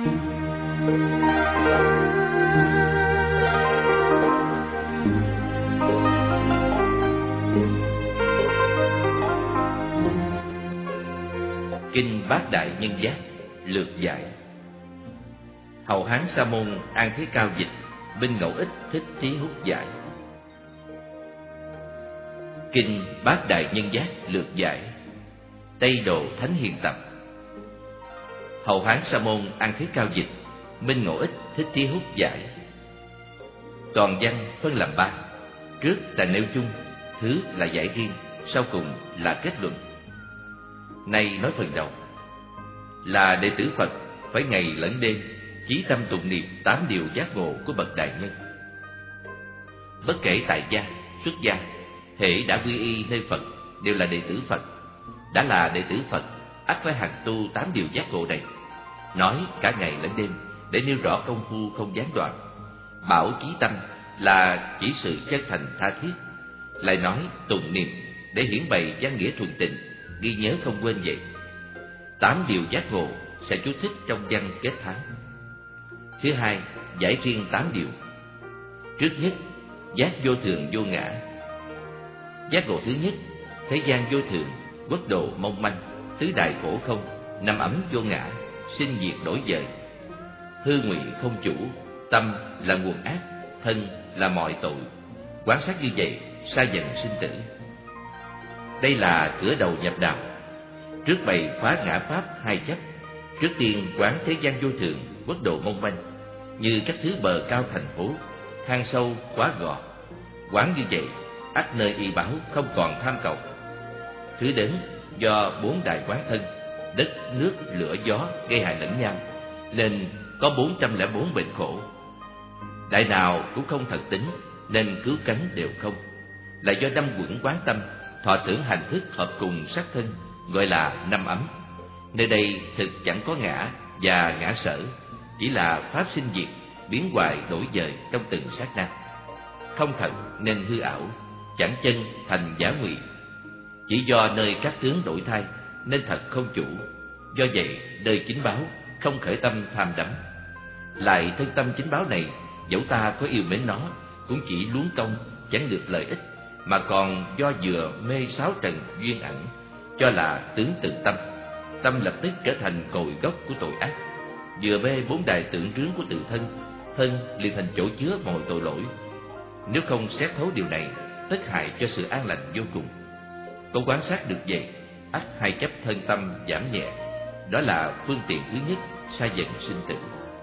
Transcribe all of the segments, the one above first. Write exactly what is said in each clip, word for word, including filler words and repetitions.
Kinh Bát Đại Nhân Giác lược giải. Hậu Hán Sa Môn An Thế Cao dịch, Minh Ngẫu Ích Thích Trí Húc giải. Kinh Bát Đại Nhân Giác lược giải. Tây Độ Thánh Hiền tập. Hậu Hán Sa Môn An Thế Cao dịch, Minh Ngẫu Ích Thích Trí Húc giải. Toàn văn phân làm ba. Trước là nêu chung, thứ là giải riêng, sau cùng là kết luận. Nay nói phần đầu. Là đệ tử Phật phải ngày lẫn đêm chí tâm tụng niệm tám điều giác ngộ của bậc đại nhân. Bất kể tại gia, xuất gia, hễ đã quy y nơi Phật đều là đệ tử Phật. Đã là đệ tử Phật, ắt phải hành tu tám điều giác ngộ này. Nói cả ngày lẫn đêm để nêu rõ công phu không gián đoạn. Bảo chí tâm là chỉ sự chân thành tha thiết. Lại nói tụng niệm để hiển bày văn nghĩa thuần tịnh, ghi nhớ không quên vậy. Tám điều giác ngộ sẽ chú thích trong văn kết thán. Thứ hai, giải riêng tám điều. Trước nhất, giác vô thường vô ngã. Giác ngộ thứ nhất, thế gian vô thường, quốc độ mong manh, tứ đại khổ không, năm ấm vô ngã, sinh diệt đổi dời. Hư ngụy không chủ, tâm là nguồn ác, thân là mọi tội. Quán sát như vậy, sa dần sinh tử. Đây là cửa đầu nhập đạo. Trước bày phá ngã pháp hai chấp, trước tiên quán thế gian vô thường, quốc độ mong manh, như các thứ bờ cao thành phố, hang sâu quá gò. Quán như vậy, ắt nơi y báo không còn tham cầu. Thứ đến do bốn đại quán thân, đất, nước, lửa, gió gây hại lẫn nhau, nên có bốn trăm lẻ bốn bệnh khổ. Đại nào cũng không thật tính, nên cứu cánh đều không. Là do năm quẩn quán tâm, thọ tưởng hành thức hợp cùng sắc thân, gọi là năm ấm. Nơi đây thực chẳng có ngã và ngã sở, chỉ là pháp sinh diệt, biến hoài đổi dời trong từng sát na. Không thật nên hư ảo, chẳng chân thành giả ngụy. Chỉ do nơi các tướng đổi thay nên thật không chủ. Do vậy đời chính báo không khởi tâm tham đắm. Lại thân tâm chính báo này, dẫu ta có yêu mến nó, cũng chỉ luống công chẳng được lợi ích, mà còn do vừa mê sáu trần duyên ảnh, cho là tướng tự tâm. Tâm lập tức trở thành cội gốc của tội ác. Vừa mê bốn đài tượng trướng của tự thân, thân liền thành chỗ chứa mọi tội lỗi. Nếu không xét thấu điều này, tất hại cho sự an lành vô cùng. Có quán sát được vậy, ắt hai chấp thân tâm giảm nhẹ. Đó là phương tiện thứ nhất, sa dần sinh tử.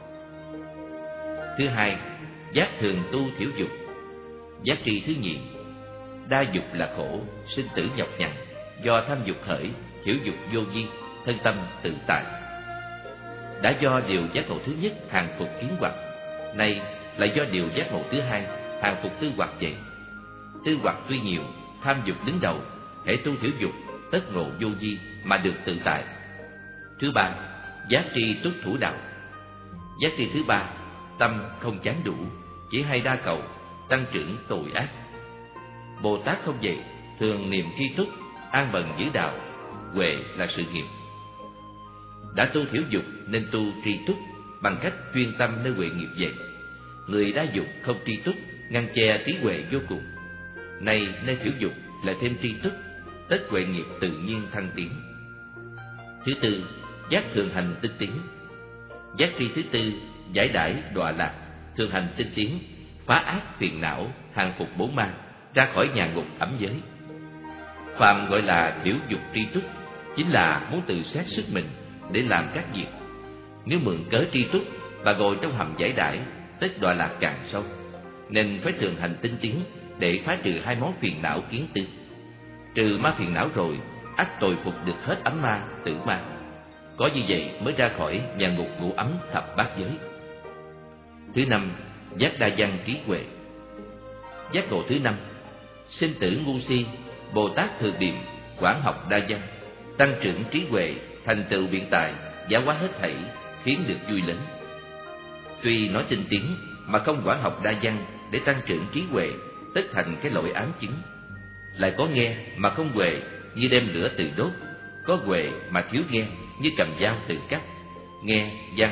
Thứ hai, giác thường tu thiểu dục. Giác tri thứ nhì. Đa dục là khổ, sinh tử nhọc nhằn, do tham dục khởi, thiểu dục vô vi, thân tâm tự tại. Đã do điều giác ngộ thứ nhất hàng phục kiến hoặc, nay lại do điều giác ngộ thứ hai hàng phục tư hoặc vậy. Tư hoặc tuy nhiều, tham dục đứng đầu, hễ tu thiểu dục, tất ngộ vô vi mà được tự tại. Thứ ba, giác tri túc thủ đạo. Giác tri thứ ba, tâm không chán đủ, chỉ hay đa cầu, tăng trưởng tội ác. Bồ Tát không vậy, thường niệm tri túc, an bần giữ đạo, huệ là sự nghiệp. Đã tu thiểu dục nên tu tri túc, bằng cách chuyên tâm nơi huệ nghiệp vậy. Người đa dục không tri túc, ngăn che trí huệ vô cùng. Nay nơi thiểu dục lại thêm tri túc, tất huệ nghiệp tự nhiên thăng tiến. Thứ tư, giác thường hành tinh tiến. Giác tri thứ tư, giải đãi đọa lạc, thường hành tinh tiến, phá ác phiền não, hàng phục bốn ma, ra khỏi nhà ngục ẩm giới. Phàm gọi là thiểu dục tri túc, chính là muốn tự xét sức mình để làm các việc. Nếu mượn cớ tri túc và ngồi trong hầm giải đãi, tất đọa lạc càng sâu. Nên phải thường hành tinh tiến để phá trừ hai món phiền não kiến tư. Trừ ma phiền não rồi, ắt tồi phục được hết ấm ma, tử ma. Có như vậy mới ra khỏi nhà ngục ngủ ấm thập bát giới. Thứ năm, giác đa văn trí huệ. Giác ngộ thứ năm, sinh tử ngu si, Bồ Tát thường niệm, quán học đa văn, tăng trưởng trí huệ, thành tựu biện tài, giáo hóa hết thảy, khiến được vui lớn. Tuy nói tinh tiến mà không quán học đa văn để tăng trưởng trí huệ, tất thành cái lỗi ám chứng. Lại có nghe mà không huệ, như đem lửa từ đốt; có huệ mà thiếu nghe, như cầm dao từ cắt. Nghe văn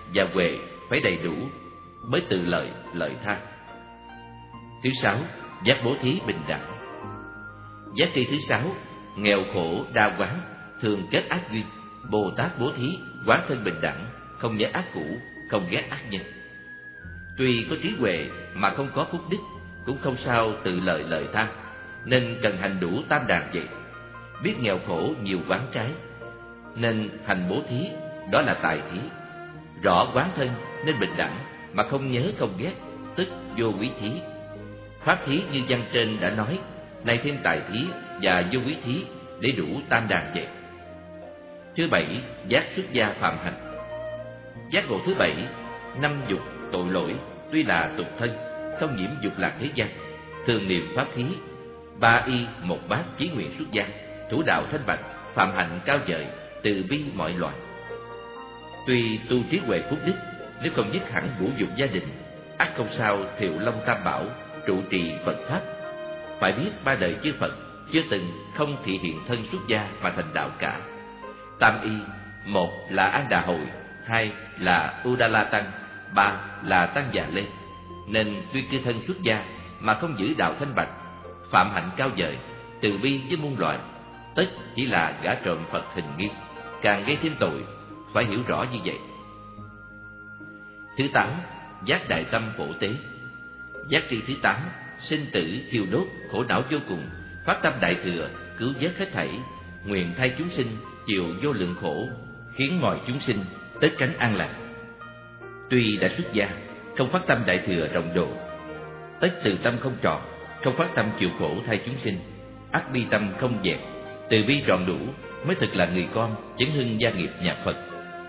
và huệ phải đầy đủ mới từ lợi lợi tha. Thứ sáu, giác bố thí bình đẳng. Giác tri thứ sáu, nghèo khổ đa quán, thường kết ác duyên. Bồ Tát bố thí quán thân bình đẳng, không nhớ ác cũ, không ghét ác nhân. Tuy có trí huệ mà không có phúc đức, cũng không sao tự lợi lợi tha, nên cần hành đủ tam đàn vậy. Biết nghèo khổ nhiều quán trái, nên hành bố thí, đó là tài thí. Rõ quán thân nên bình đẳng, mà không nhớ không ghét, tức vô quý thí. Pháp thí như văn trên đã nói, này thêm tài thí và vô quý thí để đủ tam đàn vậy. Thứ bảy, giác xuất gia phạm hạnh. Giác ngộ thứ bảy, năm dục tội lỗi, tuy là tục thân, không nhiễm dục lạc thế gian, thường niệm pháp thí, ba y một bát chí nguyện xuất gia, thủ đạo thanh bạch, phạm hạnh cao vời, từ bi mọi loài. Tuy tu trí huệ phúc đức, nếu không dứt hẳn ngũ dục gia đình, ắt không sao thiệu long tam bảo, trụ trì Phật pháp. Phải biết ba đời chư Phật chưa từng không thị hiện thân xuất gia mà thành đạo cả. Tam y, một là An Đà Hội, hai là Udala Tăng, ba là Tăng Già Lê. Nên tuy cư thân xuất gia mà không giữ đạo thanh bạch, phạm hạnh cao vời, từ bi với muôn loài, tất chỉ là gã trộm Phật hình nghi, càng gây thêm tội. Phải hiểu rõ như vậy. Thứ tám, giác đại tâm phổ tế. Giác tri thứ tám, sinh tử thiêu đốt, khổ não vô cùng, phát tâm đại thừa, cứu vớt hết thảy, nguyện thay chúng sinh chịu vô lượng khổ, khiến mọi chúng sinh tới cánh an lạc. Tuy đã xuất gia, không phát tâm đại thừa rộng độ, tất từ tâm không trọn, không phát tâm chịu khổ thay chúng sinh, ắt bi tâm không dẹp, từ bi trọn đủ, mới thực là người con chấn hưng gia nghiệp nhà Phật.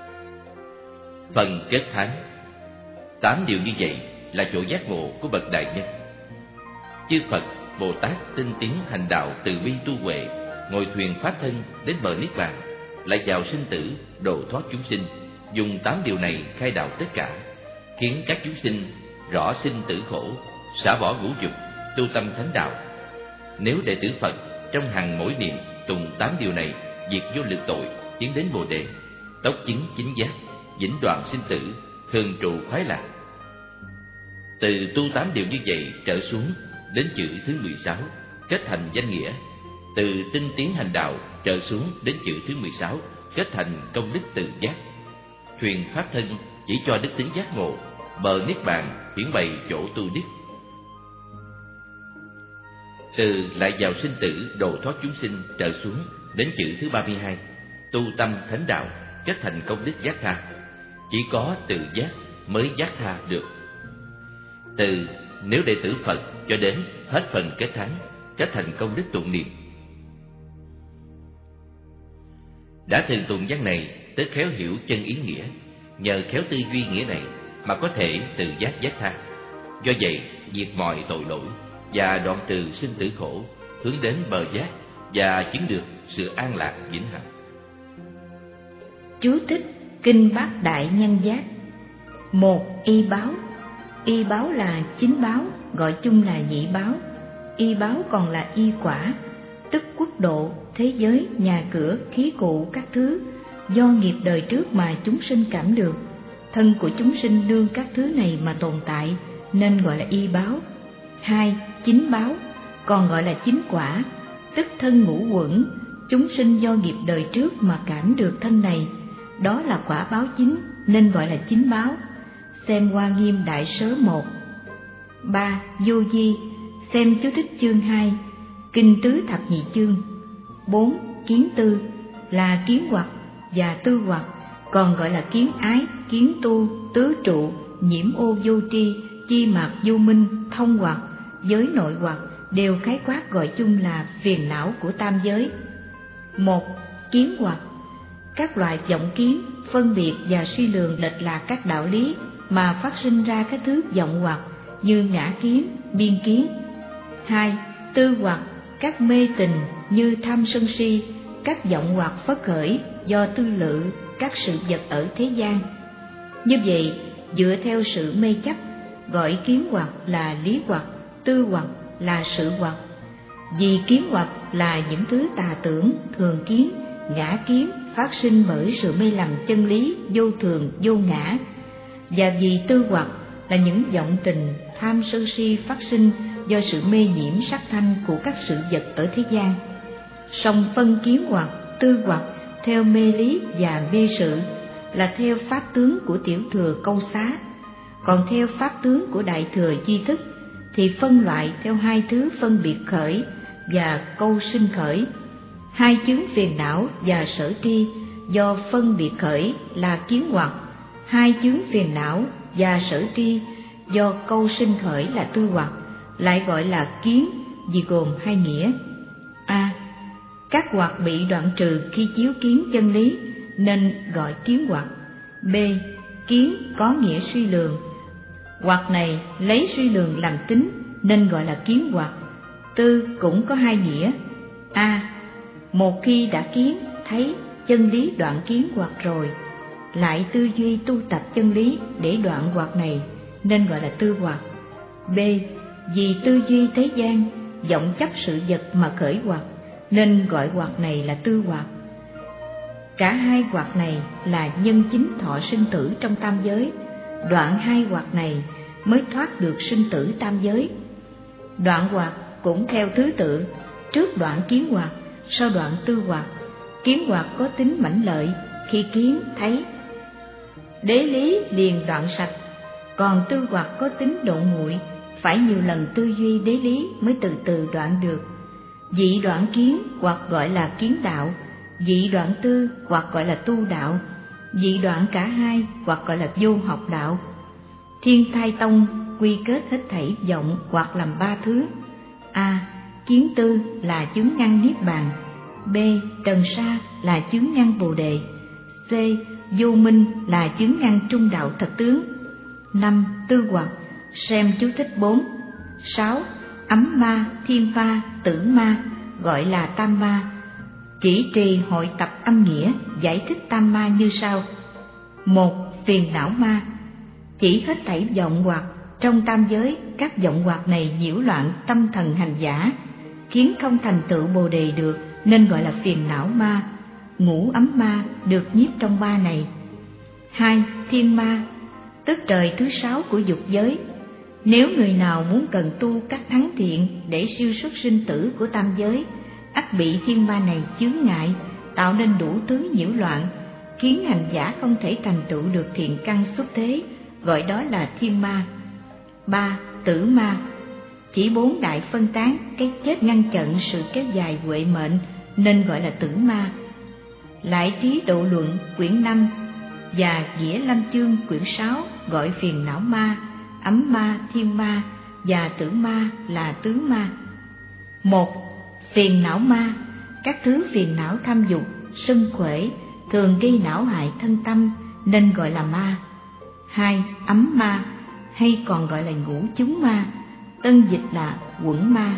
Phần kết thán. Tám điều như vậy là chỗ giác ngộ của bậc đại nhân. Chư Phật, Bồ Tát tinh tiến hành đạo từ bi tu huệ, ngồi thuyền pháp thân đến bờ niết bàn, lại vào sinh tử độ thoát chúng sinh, dùng tám điều này khai đạo tất cả, khiến các chúng sinh rõ sinh tử khổ, xả bỏ ngũ dục, tu tâm thánh đạo. Nếu đệ tử Phật trong hàng mỗi niệm tùng tám điều này, diệt vô lượng tội, tiến đến Bồ đề, tốc chứng chính giác, vĩnh đoạn sinh tử, thường trụ khoái lạc. Từ tu tám điều như vậy trở xuống đến chữ thứ mười sáu, kết thành danh nghĩa. Từ tinh tiến hành đạo trở xuống đến chữ thứ mười sáu, kết thành công đức tự giác. Thuyền pháp thân chỉ cho đức tính giác ngộ, bờ niết bàn hiển bày chỗ tu đức. Từ lại vào sinh tử độ thoát chúng sinh trở xuống đến chữ thứ ba mươi hai, tu tâm thánh đạo, kết thành công đức giác tha. Chỉ có tự giác mới giác tha được. Từ nếu đệ tử Phật cho đến hết phần kết thán, kết thành công đức tụng niệm. Đã thường tụng văn này tới khéo hiểu chân ý nghĩa, nhờ khéo tư duy nghĩa này mà có thể tự giác giác tha. Do vậy diệt mọi tội lỗi và đoạn trừ sinh tử khổ, hướng đến bờ giác và chứng được sự an lạc vĩnh hằng. Chú thích Kinh Bát Đại Nhân Giác. Một, y báo. Y báo là chính báo, gọi chung là nhị báo. Y báo còn là y quả, tức quốc độ, thế giới, nhà cửa, khí cụ các thứ, do nghiệp đời trước mà chúng sinh cảm được. Thân của chúng sinh nương các thứ này mà tồn tại, nên gọi là y báo. Hai, chính báo, còn gọi là chính quả, tức thân ngũ uẩn, chúng sinh do nghiệp đời trước mà cảm được thân này, đó là quả báo chính, nên gọi là chính báo. Xem Hoa Nghiêm Đại Sớ một. Ba, vô vi. Xem chú thích chương hai, Kinh Tứ Thập Nhị Chương. Bốn, kiến tư, là kiến hoặc và tư hoặc, còn gọi là kiến ái, kiến tu, tứ trụ, nhiễm ô vô tri, chi mạc vô minh, thông hoặc, giới nội hoặc, đều khái quát gọi chung là phiền não của tam giới. Một, kiến hoặc. Các loại vọng kiến, phân biệt và suy lường lệch lạc các đạo lý mà phát sinh ra các thứ vọng hoặc như ngã kiến, biên kiến. Hai, tư hoặc. Các mê tình như tham sân si, các vọng hoặc phát khởi do tư lự các sự vật ở thế gian. Như vậy, dựa theo sự mê chấp, gọi kiến hoặc là lý hoặc, tư hoặc là sự hoặc. Vì kiến hoặc là những thứ tà tưởng, thường kiến, ngã kiến phát sinh bởi sự mê lầm chân lý vô thường vô ngã, Và vì tư hoặc là những vọng tình tham sân si phát sinh do sự mê nhiễm sắc thanh của các sự vật ở thế gian. Song phân kiến hoặc, tư hoặc theo mê lý và mê sự là theo pháp tướng của tiểu thừa câu xá, còn theo pháp tướng của đại thừa duy thức thì phân loại theo hai thứ phân biệt khởi và câu sinh khởi. Hai chướng phiền não và sở tri do phân biệt khởi là kiến hoặc, hai chướng phiền não và sở tri do câu sinh khởi là tư hoặc, lại gọi là kiến vì gồm hai nghĩa. A. Các hoặc bị đoạn trừ khi chiếu kiến chân lý nên gọi kiến hoặc. B. Kiến có nghĩa suy lường, hoặc này lấy suy lường làm tính nên gọi là kiến hoặc. Tư cũng có hai nghĩa. A. Một khi đã kiến thấy chân lý đoạn kiến hoặc rồi, lại tư duy tu tập chân lý để đoạn hoặc này nên gọi là tư hoặc. B. Vì tư duy thế gian vọng chấp sự vật mà khởi hoặc nên gọi hoặc này là tư hoặc. Cả hai hoặc này là nhân chính thọ sinh tử trong tam giới, đoạn hai hoặc này mới thoát được sinh tử tam giới. Đoạn hoặc cũng theo thứ tự, trước đoạn kiến hoặc, sau đoạn tư hoặc. Kiến hoặc có tính mãnh lợi, khi kiến thấy đế lý liền đoạn sạch, còn tư hoặc có tính độ nguội, phải nhiều lần tư duy đế lý mới từ từ đoạn được. Dị đoạn kiến hoặc gọi là kiến đạo, dị đoạn tư hoặc gọi là tu đạo, dị đoạn cả hai hoặc gọi là vô học đạo. Thiên Thai Tông quy kết hết thảy vọng hoặc làm ba thứ. A. Kiến tư là chướng ngăn niết bàn. B. Trần sa là chướng ngăn bồ đề. C. Vô minh là chướng ngăn trung đạo thật tướng. Năm. Tư hoặc. Xem chú thích bốn. Sáu. Ấm ma, thiên ma, tử ma gọi là tam ma. Chỉ trì hội tập âm nghĩa giải thích tam ma như sau. Một. Phiền não ma, chỉ hết thảy vọng hoặc trong tam giới. Các vọng hoặc này nhiễu loạn tâm thần hành giả, khiến không thành tựu bồ đề được nên gọi là phiền não ma. Ngũ ấm ma được nhiếp trong ba này. Hai. Thiên ma, tức trời thứ sáu của dục giới. Nếu người nào muốn cần tu các thắng thiện để siêu xuất sinh tử của tam giới, ắt bị thiên ma này chướng ngại, tạo nên đủ thứ nhiễu loạn, khiến hành giả không thể thành tựu được thiện căn xuất thế, gọi đó là thiên ma. Ba. Tử ma, chỉ bốn đại phân tán, cái chết ngăn chặn sự kéo dài huệ mệnh nên gọi là tử ma. Lại Trí Độ Luận quyển năm và Nghĩa Lâm Chương quyển sáu gọi phiền não ma, ấm ma, thiên ma và tử ma là tứ ma. Một. Phiền não ma, các thứ phiền não tham dục, sân khỏe thường gây não hại thân tâm nên gọi là ma. Hai. Ấm ma, hay còn gọi là ngũ chúng ma, tân dịch là quẩn ma.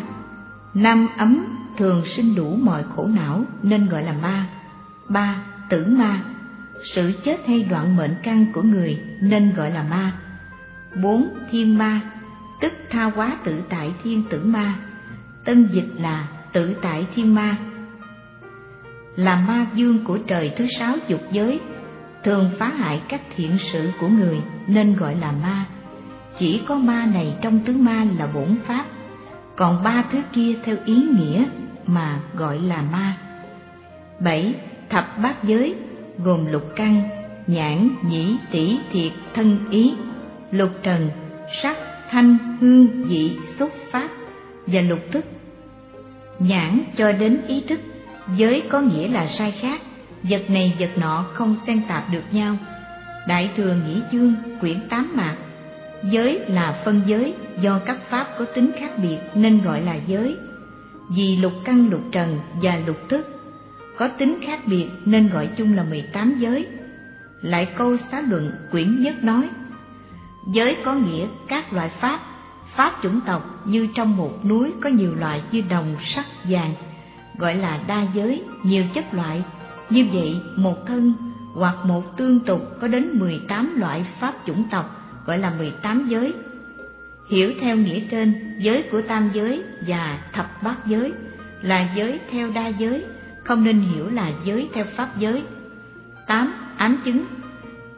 Năm ấm thường sinh đủ mọi khổ não nên gọi là ma. Ba. Tử ma, sự chết hay đoạn mệnh căn của người nên gọi là ma. Bốn. Thiên ma, tức tha hóa tự tại thiên tử ma, tân dịch là tự tại thiên ma, là ma vương của trời thứ sáu dục giới, thường phá hại các thiện sự của người nên gọi là ma. Chỉ có ma này trong tứ ma là bổn pháp, còn ba thứ kia theo ý nghĩa mà gọi là ma. Bảy. Thập bát giới gồm lục căn, nhãn, nhĩ, tỷ, thiệt, thân, ý, lục trần, sắc, thanh, hương, vị, xúc, pháp và lục thức. Nhãn cho đến ý thức, giới có nghĩa là sai khác, vật này vật nọ không xen tạp được nhau. Đại thừa Nghĩa Chương quyển tám mạc. Giới là phân giới, do các pháp có tính khác biệt nên gọi là giới. Vì lục căn, lục trần và lục thức có tính khác biệt nên gọi chung là mười tám giới. Lại câu Xá Luận quyển nhất nói: giới có nghĩa các loại pháp, pháp chủng tộc như trong một núi có nhiều loại như đồng, sắt, vàng, gọi là đa giới, nhiều chất loại. Như vậy một thân hoặc một tương tục có đến mười tám loại pháp chủng tộc, gọi là mười tám giới. Hiểu theo nghĩa trên, giới của tam giới và thập bát giới là giới theo đa giới, không nên hiểu là giới theo pháp giới. Tám. Ám chứng,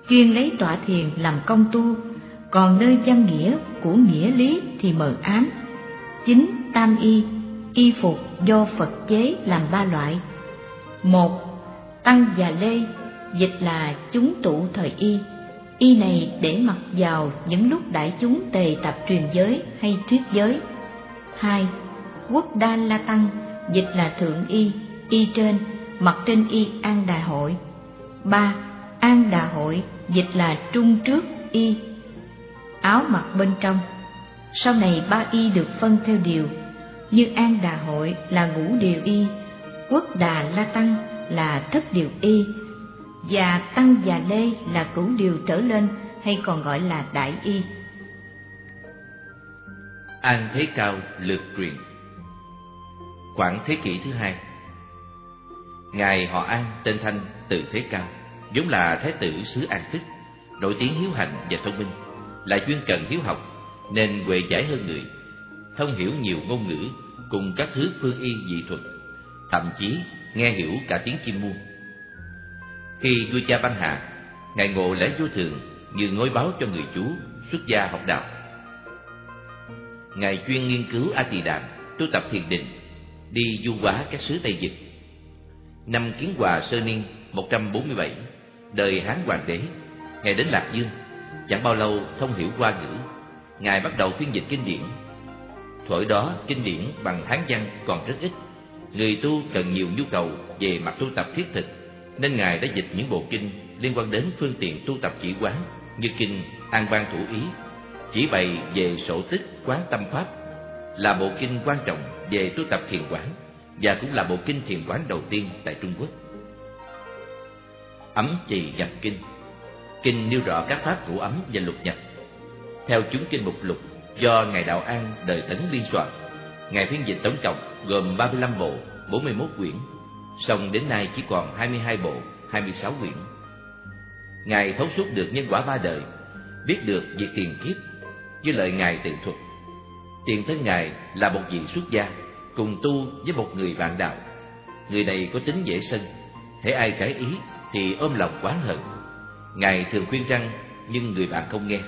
chuyên lấy tọa thiền làm công tu, còn nơi văn nghĩa của nghĩa lý thì mờ ám. Chính tam y, y phục do Phật chế làm ba loại. Một, tăng và lê, dịch là chúng tụ thời y. Y này để mặc vào những lúc đại chúng tề tập truyền giới hay thuyết giới. Hai, quốc đa la tăng, dịch là thượng y, y trên, mặc trên y an đà hội. Ba, an đà hội, dịch là trung trước y, áo mặc bên trong. Sau này ba y được phân theo điều, như an đà hội là ngũ điều y, quốc đà la tăng là thất điều y, và tăng và lê là cửu điều trở lên, hay còn gọi là đại y. An Thế Cao lược truyền. Khoảng thế kỷ thứ hai, ngài họ An tên Thanh, từ Thế Cao, vốn là thái tử xứ An Tức, nổi tiếng hiếu hành và thông minh, lại chuyên cần hiếu học nên huệ giải hơn người, thông hiểu nhiều ngôn ngữ cùng các thứ phương y dị thuật, thậm chí nghe hiểu cả tiếng chim muông. Khi vua cha ban hạ, ngài ngộ lẽ vô thường như ngói báo cho người chú xuất gia học đạo. Ngài chuyên nghiên cứu A Tỳ Đàm, tu tập thiền định, đi du hóa các xứ Tây Vực. Năm Kiến Hòa Sơ Niên một trăm bốn mươi bảy, đời Hán Hoàng đế, ngài đến Lạc Dương, chẳng bao lâu thông hiểu Hoa ngữ, ngài bắt đầu phiên dịch kinh điển. Thuở đó kinh điển bằng Hán văn còn rất ít, người tu cần nhiều nhu cầu về mặt tu tập thiết thực, nên ngài đã dịch những bộ kinh liên quan đến phương tiện tu tập chỉ quán, như kinh An Bang Thủ Ý, chỉ bày về sổ tích quán tâm pháp, là bộ kinh quan trọng về tu tập thiền quán, và cũng là bộ kinh thiền quán đầu tiên tại Trung Quốc. Ấm Trì Nhập Kinh, kinh nêu rõ các pháp cụ ấm và lục nhập. Theo chúng kinh mục lục do ngài Đạo An đời Tấn biên soạn, ngài phiên dịch tổng cộng gồm ba mươi lăm bộ, bốn mươi mốt quyển, song đến nay chỉ còn hai mươi hai bộ, hai mươi sáu quyển. Ngài thấu suốt được nhân quả ba đời, biết được việc tiền kiếp. Như lời ngài tự thuật, tiền thân ngài là một vị xuất gia cùng tu với một người bạn đạo. Người này có tính dễ sân, hễ ai trái ý thì ôm lòng oán hận. Ngài thường khuyên răn, nhưng người bạn không nghe.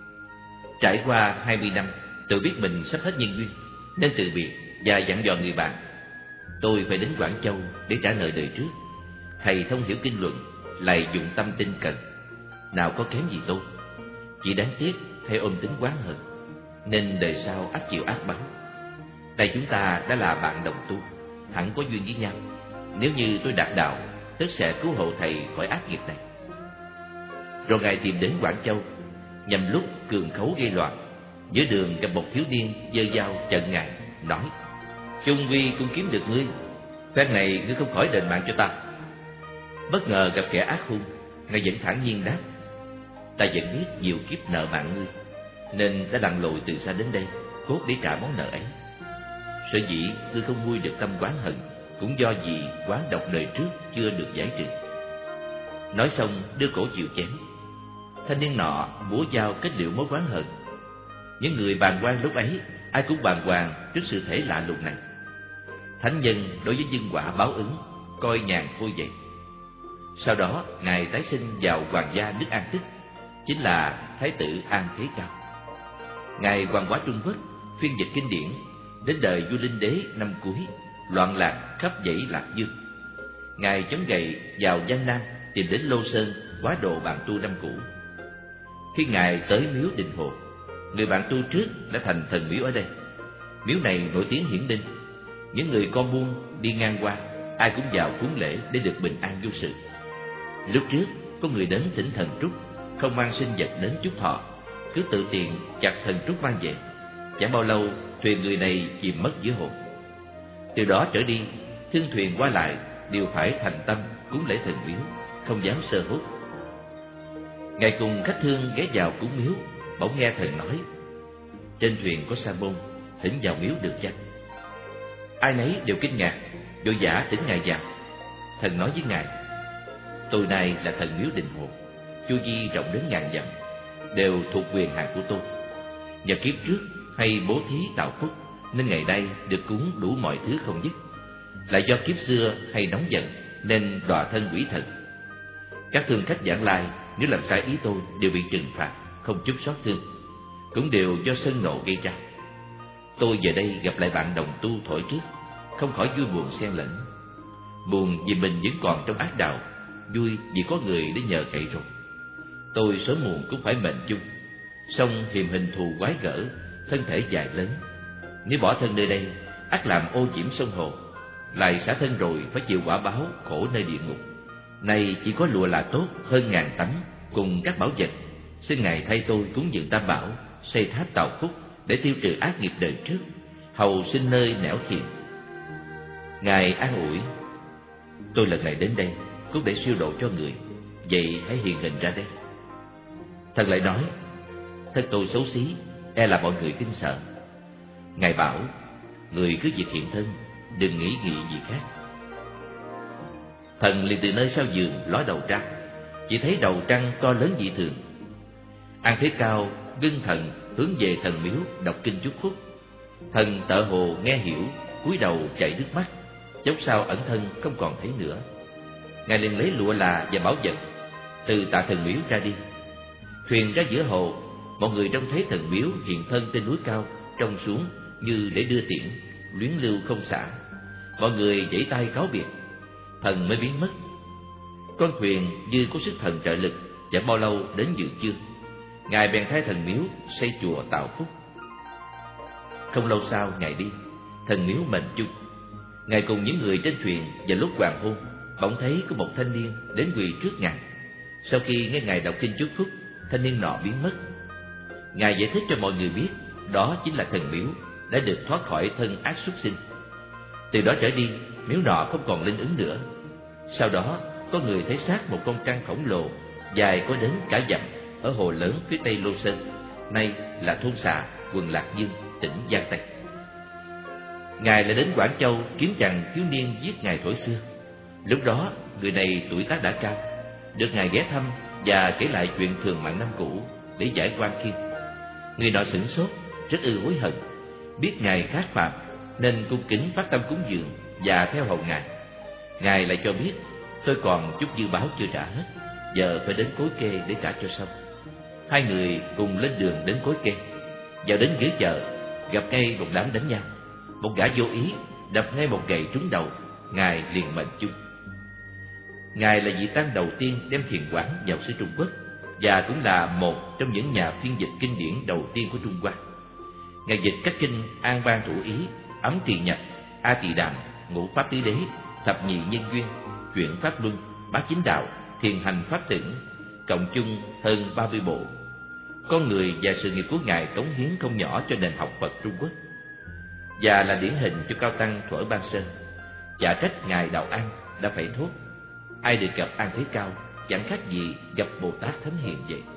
Trải qua hai mươi năm, tự biết mình sắp hết nhân duyên, nên từ biệt và dặn dò người bạn: tôi phải đến Quảng Châu để trả nợ đời trước. Thầy thông hiểu kinh luận, lại dụng tâm tinh cần, nào có kém gì tôi. Chỉ đáng tiếc thầy ôm tính oán hận, nên đời sau ắt chịu ác báo. Đây chúng ta đã là bạn đồng tu, hẳn có duyên với nhau. Nếu như tôi đạt đạo, tất sẽ cứu hộ thầy khỏi ác nghiệp này. Rồi ngài tìm đến Quảng Châu, nhằm lúc cường khấu gây loạn. Giữa đường gặp một thiếu niên giơ dao chặn ngài, nói: chung quy cũng kiếm được ngươi, phen này ngươi không khỏi đền mạng cho ta. Bất ngờ gặp kẻ ác hung, ngài vẫn thản nhiên đáp: ta vẫn biết nhiều kiếp nợ mạng ngươi, nên đã lặn lội từ xa đến đây, cốt để trả món nợ ấy. Sở dĩ ngươi không nguôi được tâm oán hận, cũng do vì oán độc đời trước chưa được giải trừ. Nói xong đưa cổ chịu chém. Thanh niên nọ búa dao kết liễu mối oán hận. Những người bàng quan lúc ấy, ai cũng bàng hoàng trước sự thể lạ lùng này. Thánh nhân đối với nhân quả báo ứng, coi nhàn thôi vậy. Sau đó ngài tái sinh vào hoàng gia nước An Tức, chính là thái tử An Thế Cao. Ngài hoàng hóa Trung Quốc, phiên dịch kinh điển. Đến đời vua Linh Đế năm cuối, loạn lạc khắp dãy Lạc Dương. Ngài chống gậy vào Giang Nam, tìm đến Lô Sơn hóa độ bạn tu năm cũ. Khi ngài tới miếu Đình Hồ, người bạn tu trước đã thành thần miếu ở đây. Miếu này nổi tiếng hiển linh, những người con buôn đi ngang qua ai cũng vào cúng lễ để được bình an vô sự. Lúc trước có người đến thỉnh thần Trúc, không mang sinh vật đến chúc thọ, cứ tự tiện chặt thần Trúc mang về. Chẳng bao lâu thuyền người này chìm mất giữa hồ. Từ đó trở đi, thương thuyền qua lại đều phải thành tâm cúng lễ thần miếu, không dám sơ hốt. Ngài cùng khách thương ghé vào cúng miếu, bỗng nghe thần nói: trên thuyền có sa môn, thỉnh vào miếu được chăng? Ai nấy đều kinh ngạc, vội vã thỉnh ngài vào. Thần nói với ngài: tôi nay là thần miếu Đình Hồ, chu vi rộng đến ngàn dặm, đều thuộc quyền hạn của tôi. Nhờ kiếp trước hay bố thí tạo phúc, nên ngày nay được cúng đủ mọi thứ không dứt. Lại do kiếp xưa hay nóng giận, nên đọa thân quỷ thần. Các thương khách vãng lai nếu làm sai ý tôi đều bị trừng phạt, không chút xót thương, cũng đều do sân nộ gây ra. Tôi giờ đây gặp lại bạn đồng tu thổi trước, không khỏi vui buồn xen lẫn. Buồn vì mình vẫn còn trong ác đạo, vui vì có người để nhờ cậy rồi. Tôi sớm muộn cũng phải mệnh chung, song hiềm hình thù quái gở, thân thể dài lớn. Nếu bỏ thân nơi đây, ắt làm ô nhiễm sông hồ, lại xả thân rồi phải chịu quả báo khổ nơi địa ngục. Này chỉ có lụa là tốt hơn ngàn tấm, cùng các bảo vật. Xin Ngài thay tôi cúng dường Tam Bảo, xây tháp tạo phúc để tiêu trừ ác nghiệp đời trước, hầu sinh nơi nẻo thiền. Ngài an ủi: tôi lần này đến đây cũng để siêu độ cho người, vậy hãy hiện hình ra đây. Thần lại nói: thân tôi xấu xí, e là mọi người kinh sợ. Ngài bảo: người cứ việc hiện thân, đừng nghĩ nghĩ gì khác. Thần liền từ nơi sau giường ló đầu ra, chỉ thấy đầu trăng to lớn dị thường. An Thế Cao ngưng thần hướng về thần miếu đọc kinh chúc phúc. Thần tợ hồ nghe hiểu, cúi đầu chảy nước mắt, chốc sau ẩn thân không còn thấy nữa. Ngài liền lấy lụa là và bảo vật từ tạ thần miếu ra đi. Thuyền ra giữa hồ, mọi người trông thấy thần miếu hiện thân trên núi cao trông xuống như để đưa tiễn, luyến lưu không xả. Mọi người vẫy tay cáo biệt, thần mới biến mất. Con thuyền như có sức thần trợ lực, chẳng bao lâu đến dự chương. Ngài bèn thay thần miếu xây chùa tạo phúc. Không lâu sau Ngài đi, thần miếu mệnh chung. Ngài cùng những người trên thuyền vào lúc hoàng hôn, bỗng thấy có một thanh niên đến quỳ trước Ngài. Sau khi nghe Ngài đọc kinh chúc phúc, thanh niên nọ biến mất. Ngài giải thích cho mọi người biết đó chính là thần miếu đã được thoát khỏi thân ác xuất sinh. Từ đó trở đi, miếu nọ không còn linh ứng nữa. Sau đó có người thấy xác một con trăng khổng lồ dài có đến cả dặm ở hồ lớn phía tây Lô Sơn, nay là thôn Xà, quận Lạc Dương, tỉnh Giang Tây. Ngài lại đến Quảng Châu kiếm chàng thiếu niên giết Ngài thuở xưa. Lúc đó người này tuổi tác đã cao, được Ngài ghé thăm và kể lại chuyện thường mặn năm cũ để giải oan khiên. Người nọ sửng sốt, rất ư hối hận, biết Ngài khác phạm nên cung kính phát tâm cúng dường và theo hầu Ngài. Ngài lại cho biết: tôi còn chút dư báo chưa trả hết, giờ phải đến Cối Kê để trả cho xong. Hai người cùng lên đường đến Cối Kê. Vào đến ghế chợ, gặp ngay một đám đánh nhau. Một gã vô ý đập ngay một gậy trúng đầu, Ngài liền mệnh chung. Ngài là vị tăng đầu tiên đem thiền quán vào xứ Trung Quốc, và cũng là một trong những nhà phiên dịch kinh điển đầu tiên của Trung Hoa. Ngài dịch các kinh An Bang Thủ Ý, Ấm Tỳ Nhập, A Tỳ Đàm, Ngũ Pháp Tứ Đế, Thập Nhị Nhân Duyên, Chuyển Pháp Luân, Bát Chính Đạo, Thiền Hành Pháp Tưởng, cộng chung hơn ba mươi bộ. Con người và sự nghiệp của Ngài cống hiến không nhỏ cho nền học Phật Trung Quốc, và là điển hình cho cao tăng thuở Ban Sơn. Chả trách Ngài Đạo An đã phải thốt: ai được gặp An Thế Cao chẳng khác gì gặp Bồ Tát Thánh Hiền vậy.